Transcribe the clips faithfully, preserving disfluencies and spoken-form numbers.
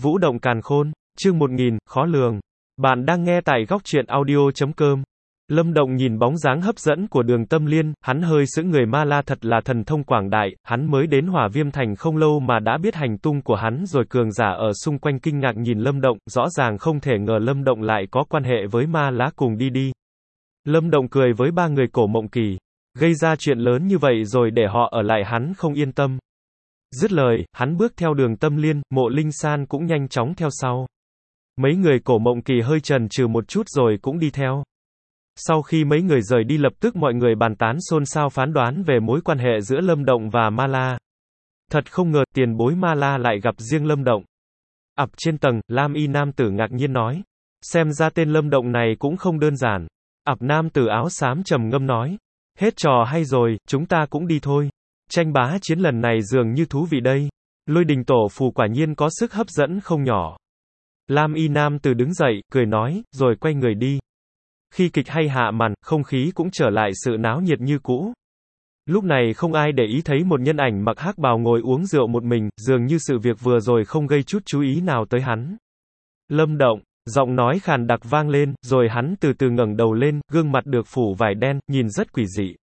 Vũ động càn khôn, chương một nghìn, khó lường. Bạn đang nghe tại góc truyện audio chấm com. Lâm Động nhìn bóng dáng hấp dẫn của Đường Tâm Liên, hắn hơi sững người. Ma La thật là thần thông quảng đại, hắn mới đến Hỏa Viêm Thành không lâu mà đã biết hành tung của hắn rồi. Cường giả ở xung quanh kinh ngạc nhìn Lâm Động, rõ ràng không thể ngờ Lâm Động lại có quan hệ với Ma La. Cùng đi đi. Lâm Động cười với ba người Cổ Mộng Kỳ. Gây ra chuyện lớn như vậy rồi để họ ở lại hắn không yên tâm. Dứt lời, hắn bước theo Đường Tâm Liên, Mộ Linh San cũng nhanh chóng theo sau. Mấy người Cổ Mộng Kỳ hơi chần chừ một chút rồi cũng đi theo. Sau khi mấy người rời đi lập tức mọi người bàn tán xôn xao phán đoán về mối quan hệ giữa Lâm Động và Ma La. Thật không ngờ, tiền bối Ma La lại gặp riêng Lâm Động. Ập trên tầng, Lam Y nam tử ngạc nhiên nói. Xem ra tên Lâm Động này cũng không đơn giản. Ập nam tử áo xám trầm ngâm nói. Hết trò hay rồi, chúng ta cũng đi thôi. Tranh bá chiến lần này dường như thú vị đây. Lôi đình tổ phù quả nhiên có sức hấp dẫn không nhỏ. Lam Y nam tử đứng dậy, cười nói, rồi quay người đi. Khi kịch hay hạ màn, không khí cũng trở lại sự náo nhiệt như cũ. Lúc này không ai để ý thấy một nhân ảnh mặc hắc bào ngồi uống rượu một mình, dường như sự việc vừa rồi không gây chút chú ý nào tới hắn. Lâm Động, giọng nói khàn đặc vang lên, rồi hắn từ từ ngẩng đầu lên, gương mặt được phủ vải đen, nhìn rất quỷ dị.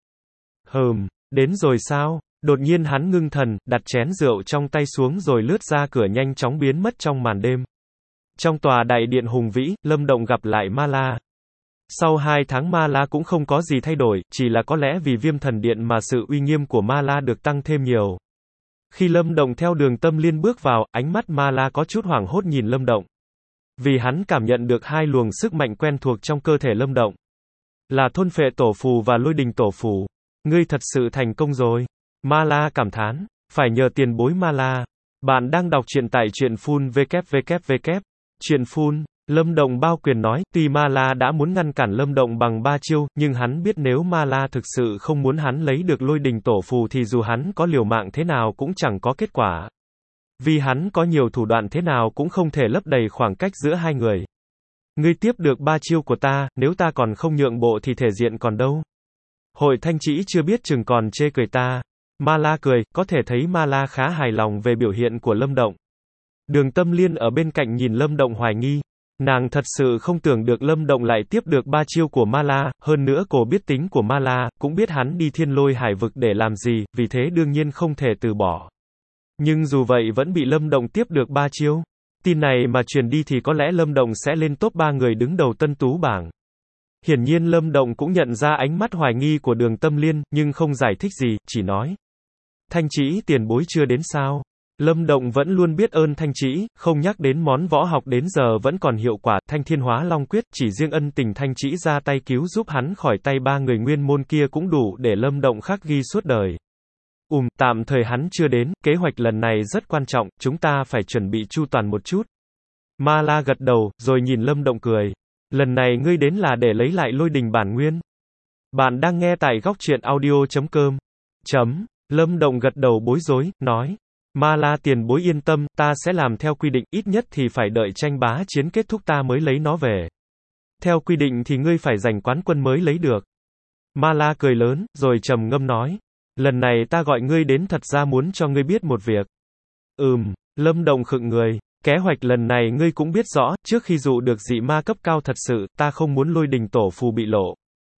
Hừm, đến rồi sao? Đột nhiên hắn ngưng thần, đặt chén rượu trong tay xuống rồi lướt ra cửa nhanh chóng biến mất trong màn đêm. Trong tòa đại điện hùng vĩ, Lâm Động gặp lại Ma La. Sau hai tháng Ma La cũng không có gì thay đổi, chỉ là có lẽ vì Viêm Thần Điện mà sự uy nghiêm của Ma La được tăng thêm nhiều. Khi Lâm Động theo Đường Tâm Liên bước vào, ánh mắt Ma La có chút hoảng hốt nhìn Lâm Động. Vì hắn cảm nhận được hai luồng sức mạnh quen thuộc trong cơ thể Lâm Động. Là thôn phệ tổ phù và lôi đình tổ phù. Ngươi thật sự thành công rồi. Ma La cảm thán. Phải nhờ tiền bối Ma La. Bạn đang đọc truyện tại truyện phun www. Truyện phun. Lâm Động bao quyền nói, tuy Ma La đã muốn ngăn cản Lâm Động bằng ba chiêu, nhưng hắn biết nếu Ma La thực sự không muốn hắn lấy được lôi đình tổ phù thì dù hắn có liều mạng thế nào cũng chẳng có kết quả. Vì hắn có nhiều thủ đoạn thế nào cũng không thể lấp đầy khoảng cách giữa hai người. Ngươi tiếp được ba chiêu của ta, nếu ta còn không nhượng bộ thì thể diện còn đâu. Hội Thanh Trĩ chưa biết chừng còn chê cười ta. Ma La cười, có thể thấy Ma La khá hài lòng về biểu hiện của Lâm Động. Đường Tâm Liên ở bên cạnh nhìn Lâm Động hoài nghi. Nàng thật sự không tưởng được Lâm Động lại tiếp được ba chiêu của Ma La, hơn nữa cô biết tính của Ma La, cũng biết hắn đi Thiên Lôi Hải vực để làm gì, vì thế đương nhiên không thể từ bỏ. Nhưng dù vậy vẫn bị Lâm Động tiếp được ba chiêu. Tin này mà truyền đi thì có lẽ Lâm Động sẽ lên top ba người đứng đầu tân tú bảng. Hiển nhiên Lâm Động cũng nhận ra ánh mắt hoài nghi của Đường Tâm Liên, nhưng không giải thích gì, chỉ nói. Thanh Trĩ tiền bối chưa đến sao? Lâm Động vẫn luôn biết ơn Thanh Trĩ, không nhắc đến món võ học đến giờ vẫn còn hiệu quả. Thanh Thiên Hóa Long Quyết, chỉ riêng ân tình Thanh Trĩ ra tay cứu giúp hắn khỏi tay ba người nguyên môn kia cũng đủ để Lâm Động khắc ghi suốt đời. Ùm, tạm thời hắn chưa đến, kế hoạch lần này rất quan trọng, chúng ta phải chuẩn bị chu toàn một chút. Ma La gật đầu, rồi nhìn Lâm Động cười. Lần này ngươi đến là để lấy lại lôi đình bản nguyên. Bạn đang nghe tại góc truyện audio chấm com. Chấm. Lâm Động gật đầu bối rối, nói. Ma La tiền bối yên tâm, ta sẽ làm theo quy định, ít nhất thì phải đợi tranh bá chiến kết thúc ta mới lấy nó về. Theo quy định thì ngươi phải giành quán quân mới lấy được. Ma La cười lớn, rồi trầm ngâm nói. Lần này ta gọi ngươi đến thật ra muốn cho ngươi biết một việc. Ừm, Lâm Động khựng người. Kế hoạch lần này ngươi cũng biết rõ, trước khi dụ được dị ma cấp cao thật sự, ta không muốn lôi đình tổ phù bị lộ.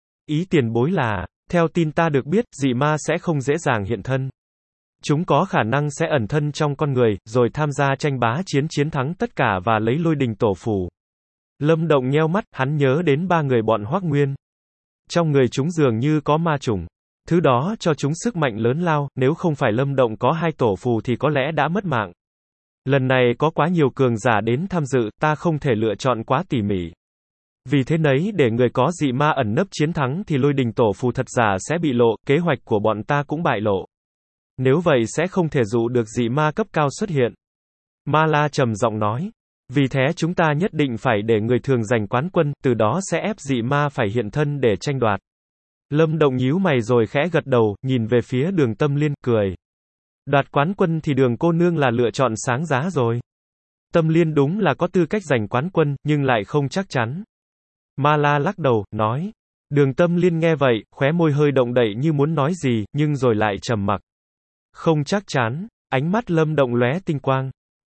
Ý tiền bối là, theo tin ta được biết, dị ma sẽ không dễ dàng hiện thân. Chúng có khả năng sẽ ẩn thân trong con người, rồi tham gia tranh bá chiến chiến thắng tất cả và lấy lôi đình tổ phù. Lâm Động nheo mắt, hắn nhớ đến ba người bọn Hoắc Nguyên. Trong người chúng dường như có ma chủng. Thứ đó cho chúng sức mạnh lớn lao, nếu không phải Lâm Động có hai tổ phù thì có lẽ đã mất mạng. Lần này có quá nhiều cường giả đến tham dự, ta không thể lựa chọn quá tỉ mỉ. Vì thế nấy để người có dị ma ẩn nấp chiến thắng thì lôi đình tổ phù thật giả sẽ bị lộ, kế hoạch của bọn ta cũng bại lộ. Nếu vậy sẽ không thể dụ được dị ma cấp cao xuất hiện. Ma La trầm giọng nói. Vì thế chúng ta nhất định phải để người thường giành quán quân, từ đó sẽ ép dị ma phải hiện thân để tranh đoạt. Lâm Động nhíu mày rồi khẽ gật đầu, nhìn về phía Đường Tâm Liên, cười. Đoạt quán quân thì Đường cô nương là lựa chọn sáng giá rồi. Tâm Liên đúng là có tư cách giành quán quân, nhưng lại không chắc chắn. Ma La lắc đầu, nói. Đường Tâm Liên nghe vậy, khóe môi hơi động đậy như muốn nói gì, nhưng rồi lại trầm mặc. Không chắc chắn, ánh mắt Lâm Động lóe tinh quang.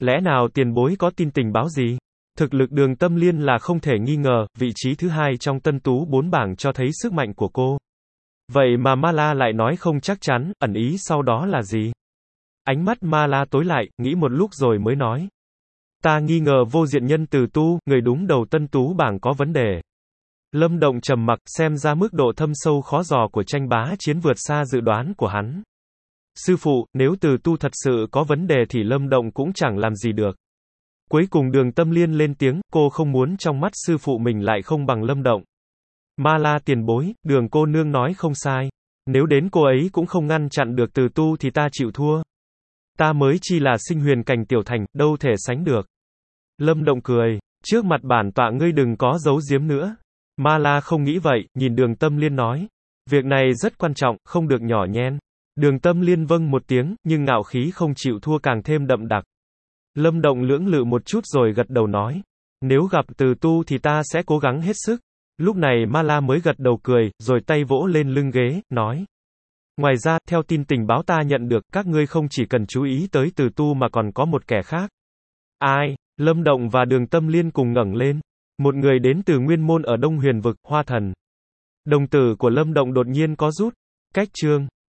Lẽ nào tiền bối có tin tình báo gì? Thực lực Đường Tâm Liên là không thể nghi ngờ, vị trí thứ hai trong tân tú bốn bảng cho thấy sức mạnh của cô. Vậy mà Ma La lại nói không chắc chắn, ẩn ý sau đó là gì? Ánh mắt Ma La tối lại, nghĩ một lúc rồi mới nói. Ta nghi ngờ vô diện nhân từ tu, người đúng đầu tân tú bảng có vấn đề. Lâm Động trầm mặc, xem ra mức độ thâm sâu khó dò của tranh bá chiến vượt xa dự đoán của hắn. Sư phụ, nếu từ tu thật sự có vấn đề thì Lâm Động cũng chẳng làm gì được. Cuối cùng Đường Tâm Liên lên tiếng, cô không muốn trong mắt sư phụ mình lại không bằng Lâm Động. Ma La tiền bối, Đường cô nương nói không sai. Nếu đến cô ấy cũng không ngăn chặn được từ tu thì ta chịu thua. Ta mới chỉ là sinh huyền cảnh tiểu thành, đâu thể sánh được. Lâm Động cười, trước mặt bản tọa ngươi đừng có giấu giếm nữa. Ma La không nghĩ vậy, nhìn Đường Tâm Liên nói. Việc này rất quan trọng, không được nhỏ nhen. Đường Tâm Liên vâng một tiếng, nhưng ngạo khí không chịu thua càng thêm đậm đặc. Lâm Động lưỡng lự một chút rồi gật đầu nói. Nếu gặp từ tu thì ta sẽ cố gắng hết sức. Lúc này Ma La mới gật đầu cười, rồi tay vỗ lên lưng ghế, nói. Ngoài ra, theo tin tình báo ta nhận được, các ngươi không chỉ cần chú ý tới từ tu mà còn có một kẻ khác. Ai? Lâm Động và Đường Tâm Liên cùng ngẩng lên. Một người đến từ nguyên môn ở Đông Huyền vực, Hoa Thần. Đồng tử của Lâm Động đột nhiên có rút. Cách chương.